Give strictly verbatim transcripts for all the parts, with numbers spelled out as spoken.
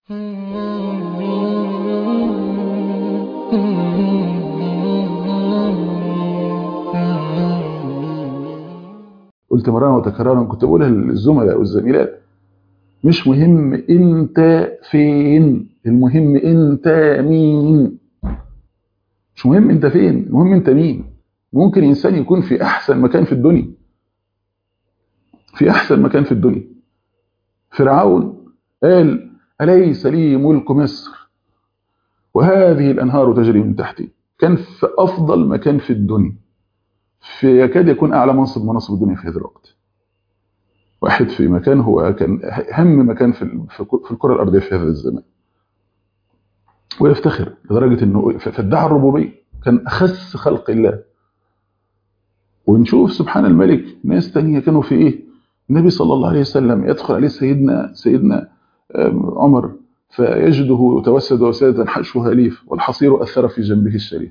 قلت مرارا وتكرارا، كنت بقولها للزملاء والزميلات، مش مهم انت فين، المهم انت مين. مش مهم انت فين، المهم انت مين. ممكن انسان يكون في احسن مكان في الدنيا، في احسن مكان في الدنيا. فرعون قال أليس لي ملك مصر وهذه الأنهار تجري من تحتي. كان في أفضل مكان في الدنيا، في يكاد يكون أعلى منصب مناصب الدنيا في هذا الوقت. واحد في مكان هو كان أهم مكان في في الكرة الأرضية في هذا الزمان، ويفتخر لدرجة أنه فادعى الربوبية، كان أخس خلق الله. ونشوف سبحان الملك ناس تانية كانوا في إيه. النبي صلى الله عليه وسلم يدخل عليه سيدنا سيدنا عمر فيجده يتوسد وسادة حشوها ليف والحصير أثر في جنبه الشريف.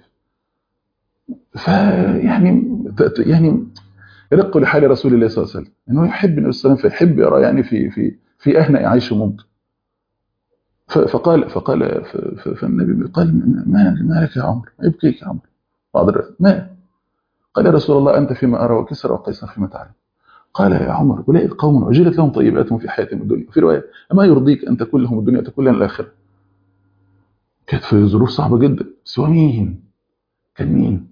فيعني يعني يرق لحال رسول الله صلى الله عليه وسلم انه يحب النبي صلى الله عليه وسلم، فيحب يرى يعني في في في اهنأ عيش ممكن. فقال فقال فالنبي قال ما ما لك يا عمر، ما يبكيك يا عمر؟ حاضر ما قال يا رسول الله انت فيما ارى وكسرى وقيصر فيما تعلم. قال يا عمر اولئك قوم عجلت لهم طيباتهم في حياتهم الدنيا، في روايه اما يرضيك ان تكون لهم الدنيا تكون لنا الاخره. كانت في ظروف صعبه جدا، سوى مين؟ كان مين؟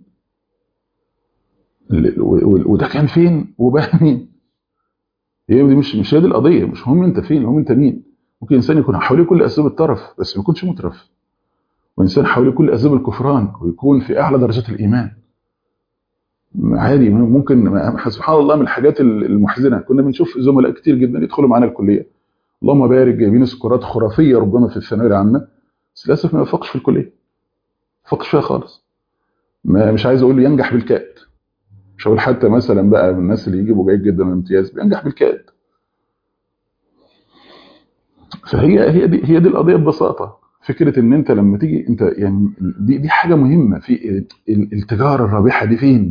وده كان فين وبقى مين؟ هي دي مش مش هي دي القضيه. مش مهم انت فين، المهم انت مين. ممكن انسان يكون حواليه كل اسباب الترف بس ما يكونش مترف، وانسان حواليه كل اسباب الكفران ويكون في اعلى درجات الايمان. عادي. ممكن سبحان الله من الحاجات المحزنه كنا بنشوف زملاء كتير جدا يدخلوا معانا الكليه، اللهم بارك، جايبين سكورات خرافيه ربما في الثانويه العامه، بس للاسف ما يوفقش في الكليه، ما يوفقش فيها خالص. ما مش عايز اقول له ينجح بالكاد، مش هقول حتى مثلا بقى من الناس اللي يجيبوا جيد جدا من امتياز بينجح بالكاد. فهي هي دي هي دي القضيه ببساطه. فكره ان انت لما تيجي انت يعني دي دي حاجه مهمه في التجاره الرابحه دي فين.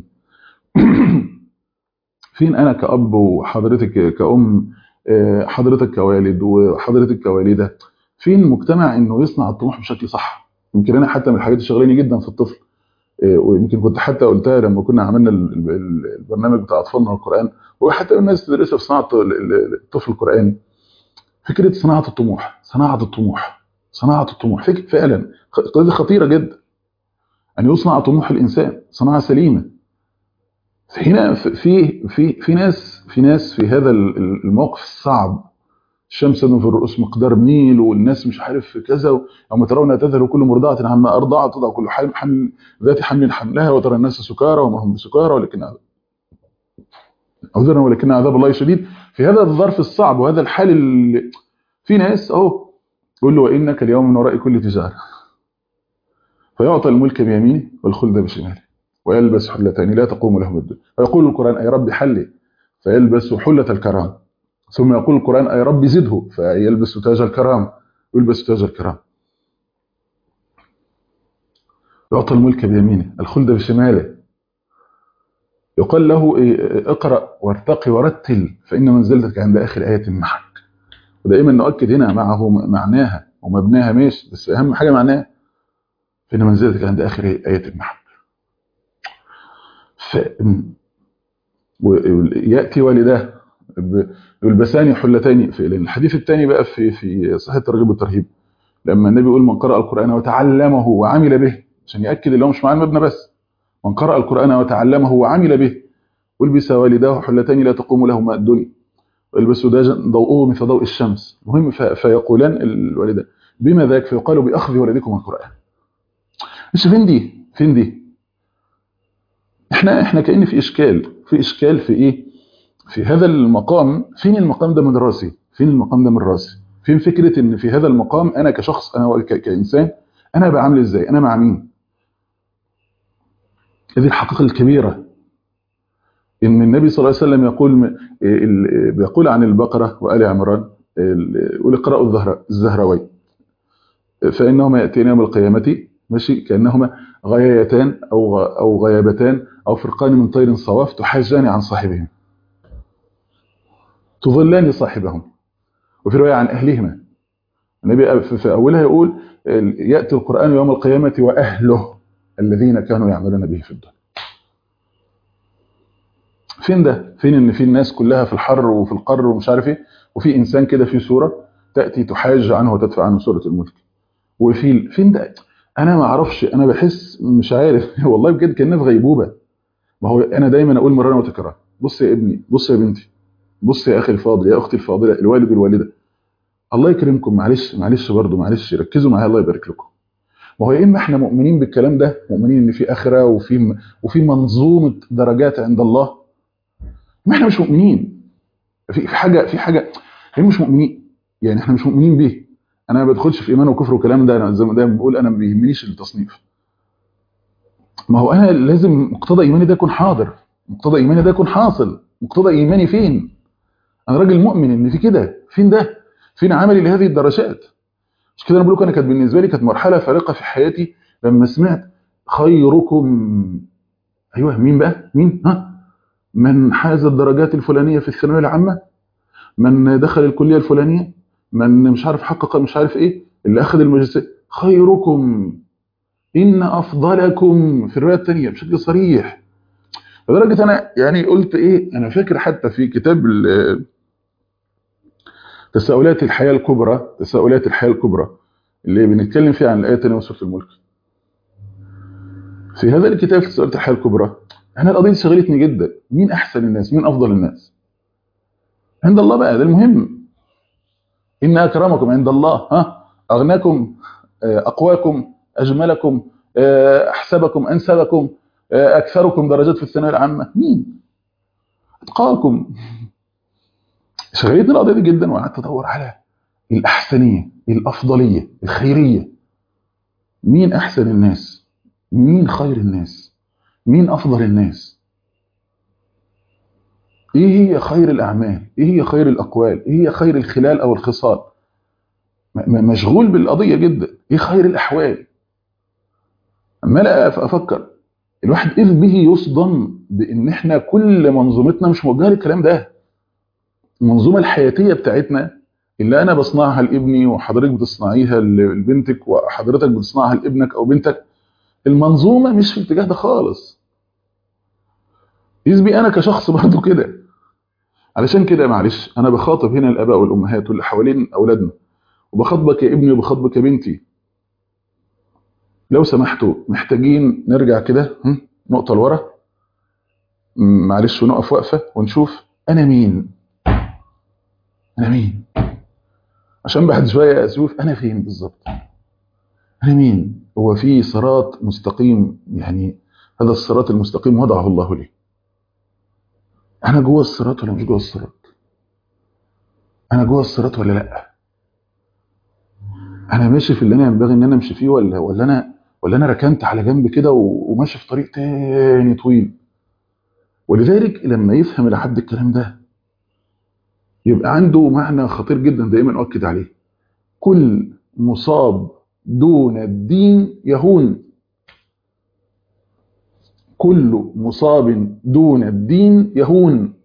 فين انا كأب وحضرتك كأم، حضرتك كوالد وحضرتك كوالده، فين مجتمع انه يصنع الطموح بشكل صح. يمكن انا حتى من الحاجات اللي شغلاني جدا في الطفل، ويمكن كنت حتى قلتها لما كنا عملنا البرنامج بتاع اطفالنا والقران، وحتى الناس تدرسها في صناعه الطفل القراني، فكره صناعه الطموح، صناعه الطموح صناعه الطموح فكره فعلا قضيه خطيره جدا، ان يصنع طموح الانسان صناعه سليمه. هنا في في في ناس في ناس في هذا الموقف الصعب، الشمس في الرؤوس مقدار ميل والناس مش عارف كذا، وما ترون تذهل كل مرضعه عما ارضعت تضع كل حمل حمل ذات حمل حملها وترى الناس سكارى وما هم بسكارى ولكن عذرا ولكن عذاب الله شديد. في هذا الظرف الصعب وهذا الحال اللي في ناس اهو يقول له وانك اليوم من وراء كل تجاره، فيعطى الملك بيمينه والخلد بشماله ويلبس حلتين لا تقوم لهم الدنيا، ويقول القرآن أي رب حلي فيلبس حلة الكرام، ثم يقول القرآن أي رب زده فيلبس تاج الكرام ويلبس تاج الكرام. يعطى الملك بيمينه الخلد بشماله، يقال له اقرأ وارتقي ورتل فإن منزلتك عند آخر آية معك. ودائما نؤكد هنا معه معناها ومبناها ماشي، بس أهم حاجة معناها فإن منزلتك عند آخر آية معك. ف... ويأتي والداه يلبسان حلتين. في الحديث الثاني بقى في في صحيح الترغيب والترهيب، لما النبي يقول من قرأ القرآن وتعلمه وعمل به، عشان يأكد اللي هو مش معنى المبنى بس، من قرأ القرآن وتعلمه وعمل به ولبس والداه حلتين لا تقوم لهما الدنيا ويلبس داجا ضوءه مثل ضوء الشمس. المهم فيقولان الوالدان بما ذاك، فيقالوا بأخذ ولدكم القرآن. مش فين دي فين دي احنا احنا كأن في اشكال في اشكال في ايه في هذا المقام. فين المقام ده من راسي؟ فين المقام ده من راسي؟ فين فكرة ان في هذا المقام انا كشخص، انا كإنسان، انا بعمل ازاي؟ انا مع مين؟ هذه الحقيقة الكبيرة. ان النبي صلى الله عليه وسلم يقول بيقول عن البقرة وآل عمران يقول اقرأوا الزهراوين فإنهما يأتين يوم القيامة ماشي كأنهما غيايتان أو أو غيابتان أو فرقان من طير صواف تحاجان عن صاحبهم تظلان صاحبهم. وفي رواية عن أهلهما النبي في اولها يقول ياتي القران يوم القيامه واهله الذين كانوا يعملون به في الدنيا. فين ده؟ فين ان في الناس كلها في الحر وفي القر ومش عارف ايه، وفي انسان كده في سوره تاتي تحاج عنه وتدفع عنه سوره الملك. وفي فين ده؟ انا ما اعرفش، انا بحس مش عارف والله بجد كاننا في غيبوبه. ما هو انا دايما اقول مره وتكرار، بص يا ابني، بص يا بنتي، بص يا اخي الفاضل، يا اختي الفاضله، الوالد والوالده، الله يكرمكم، معلش معلش برضه معلش ركزوا معايا الله يبارك لكم. ما هو يا اما احنا مؤمنين بالكلام ده، مؤمنين ان في اخره وفي وفي منظومه درجات عند الله، ما احنا مش مؤمنين في في حاجه في حاجه احنا مش مؤمنين، يعني احنا مش مؤمنين به. انا ما بدخلش في ايمان وكفر والكلام ده، انا زي ما دايما بقول انا ما بيهمنيش التصنيف. ما هو انا لازم مقتضى ايماني ده يكون حاضر، مقتضى ايماني ده يكون حاصل. مقتضى ايماني فين؟ انا راجل مؤمن ان في كده، فين ده؟ فين عملي لهذه الدرجات؟ مش كده انا بقول لك، انا كانت بالنسبه لي كانت مرحله فارقه في حياتي لما سمعت خيركم. ايوه مين بقى؟ مين؟ ها؟ من حاز الدرجات الفلانيه في الثانويه العامه، من دخل الكليه الفلانيه، من مش عارف حقق مش عارف ايه، اللي اخذ الماجستير. خيركم ان افضلكم في الروايه الثانيه بشكل صريح. لدرجه انا يعني قلت ايه، انا فاكر حتى في كتاب تساؤلات الحياه الكبرى، تساؤلات الحياه الكبرى اللي بنتكلم فيه عن الايه الثانيه من سوره الملك، في هذا الكتاب تساؤلات الحياه الكبرى، انا القضيه دي شغلتني جدا. مين احسن الناس؟ مين افضل الناس عند الله؟ بقى ده المهم. ان اكرمكم عند الله ها اغناكم، اقواكم، اجملكم، احسبكم، انسبكم، اكثركم درجات في الثانويه العامه. مين؟ اتقاكم. شغلتني القضيه دي جدا، وقعدت ادور على الاحسنيه، الافضليه، الخيريه. مين احسن الناس؟ مين خير الناس؟ مين افضل الناس؟ ايه هي خير الاعمال؟ ايه هي خير الاقوال؟ ايه هي خير الخلال او الخصال؟ مشغول بالقضيه جدا. ايه خير الاحوال؟ عمال افكر. الواحد اذ به يصدم بان احنا كل منظومتنا مش موجهه للكلام ده. المنظومه الحياتيه بتاعتنا اللي انا بصنعها لابني وحضرتك بتصنعيها لبنتك وحضرتك بتصنعها لابنك او بنتك، المنظومه مش في الاتجاه ده خالص. اذ بي انا كشخص برضو كده. علشان كده معلش انا بخاطب هنا الاباء والامهات واللي حوالين اولادنا، وبخاطبك يا ابني وبخاطبك يا بنتي. لو سمحتوا محتاجين نرجع كده نقطه لورا، معلش، ونقف وقفه ونشوف انا مين. انا مين؟ عشان بعد شويه اشوف انا فين بالظبط. انا مين؟ هو في صراط مستقيم، يعني هذا الصراط المستقيم وضعه الله لي. انا جوه الصراط ولا مش جوه الصراط؟ انا جوه الصراط ولا لا؟ انا ماشي في اللي انا ينبغي ان انا امشي فيه، ولا ولا انا ولا انا ركنت على جنب كده وماشي في طريق تاني طويل؟ ولذلك لما يفهم العبد الكلام ده يبقى عنده معنى خطير جدا دائما اؤكد عليه: كل مصاب دون الدين يهون. كل مصاب دون الدين يهون.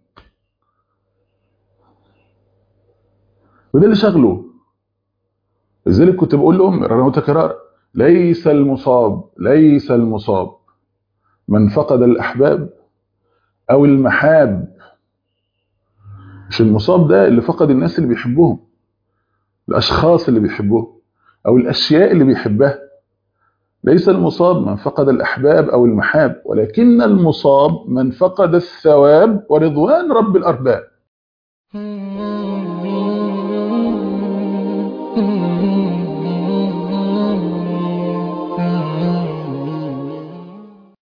وده اللي شغله. لذلك كنت بقول لهم مرة متكررة: ليس المصاب ليس المصاب من فقد الأحباب أو المحاب. مش المصاب ده اللي فقد الناس اللي بيحبوهم، الأشخاص اللي بيحبوهم، أو الأشياء اللي بيحبها. ليس المصاب من فقد الأحباب أو المحاب، ولكن المصاب من فقد الثواب ورضوان رب الأرباب.